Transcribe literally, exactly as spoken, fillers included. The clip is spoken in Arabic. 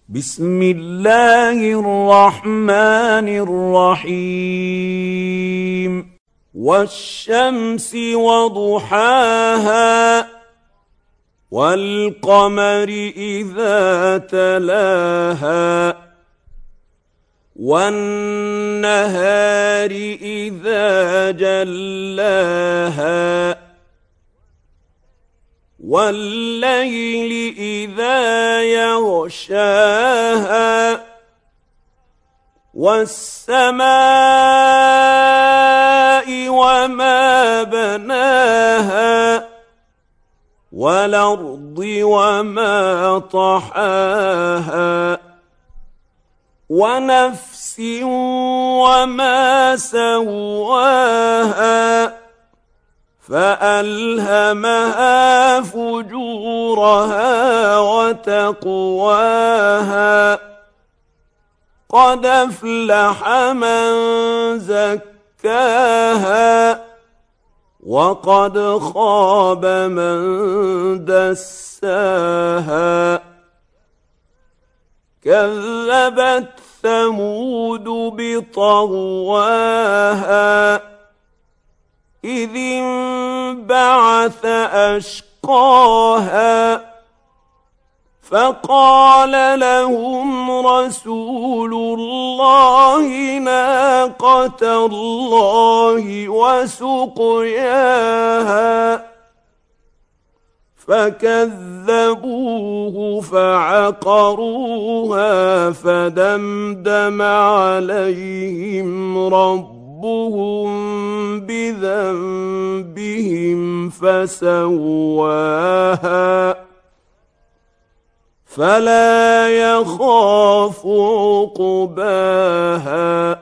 بسم الله الرحمن الرحيم والشمس وضحاها والقمر إذا تلاها والنهار إذا جلاها والليل إذا يغشاها والسماء وما بناها والأرض وما طحاها ونفس وما سواها فألهمها فجورها وتقواها قد أفلح من زكاها وقد خاب من دساها كذبت ثمود بطغواها إذ انبعث أشقاها فقال لهم رسول الله ناقة الله وسقياها فكذبوه فعقروها فدمدم عليهم ربهم ربهم بذنبهم فسواها فلا يخاف عقباها